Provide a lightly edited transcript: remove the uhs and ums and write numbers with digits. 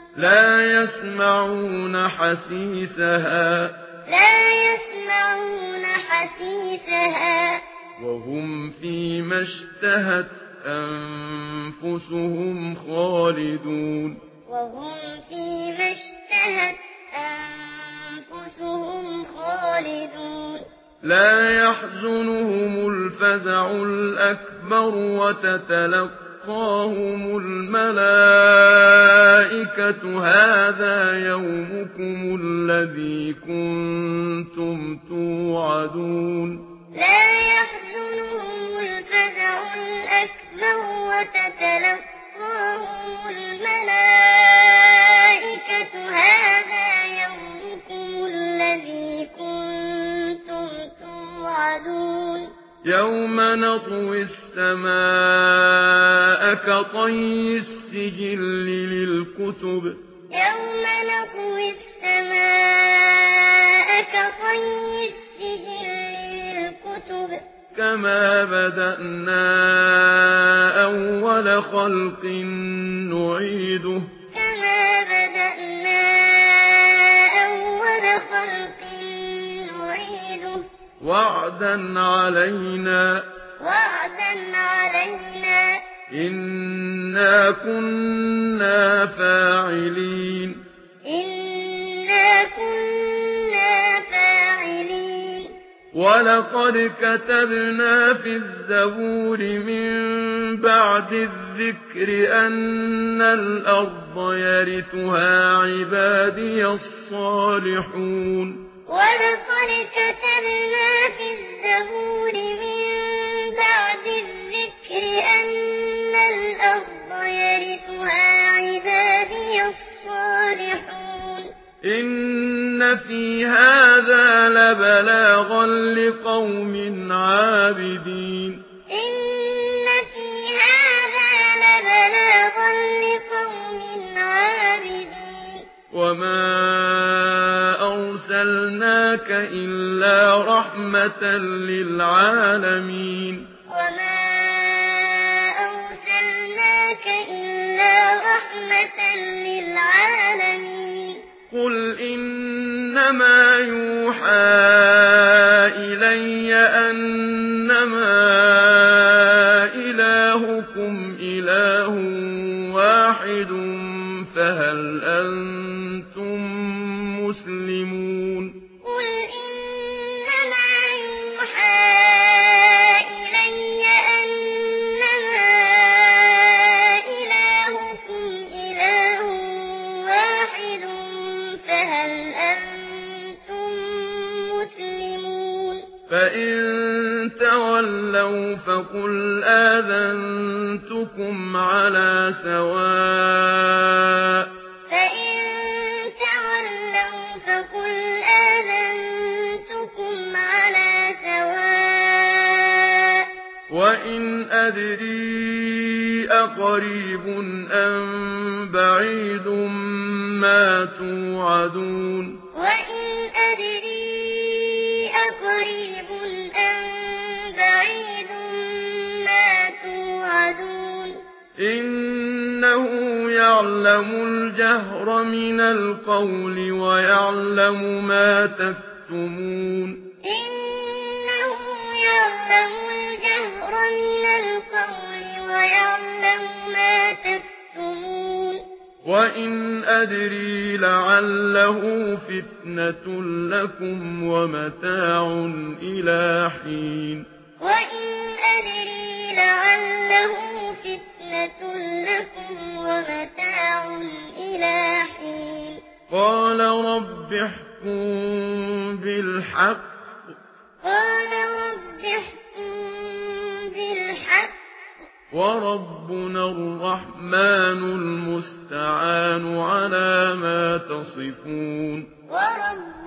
لا يسمعون حسيسها وهم فيما اشتهت أنفسهم خالدون لا يحزنهم الفزع الأكبر وتتلقاهم الملائكة هذا يومكم الذي كنتم توعدون يوم نطوي السماء كطي السجل للكتب كما بدأنا أول خلق نعيده وعدا علينا إنا كنا فاعلين ولقد كتبنا في الزبور من بعد الذكر أن الأرض يرثها عبادي الصالحون إن في هذا لبلاغا لقوم عابدين وما أرسلناك إلا رحمة للعالمين قل إنما يوحى إلي أنما إلهكم إله واحد فهل أنتم مسلمون فإن تولوا فقل آذنتكم على سواء وإن أدري أقريب أم بعيد ما توعدون إنه يعلم الجهر من القول ويعلم ما تكتمون وإن أدري لعله فتنة لكم ومتاع إلى حين قال رب احكم بالحق وربنا الرحمن المستعان على ما تصفون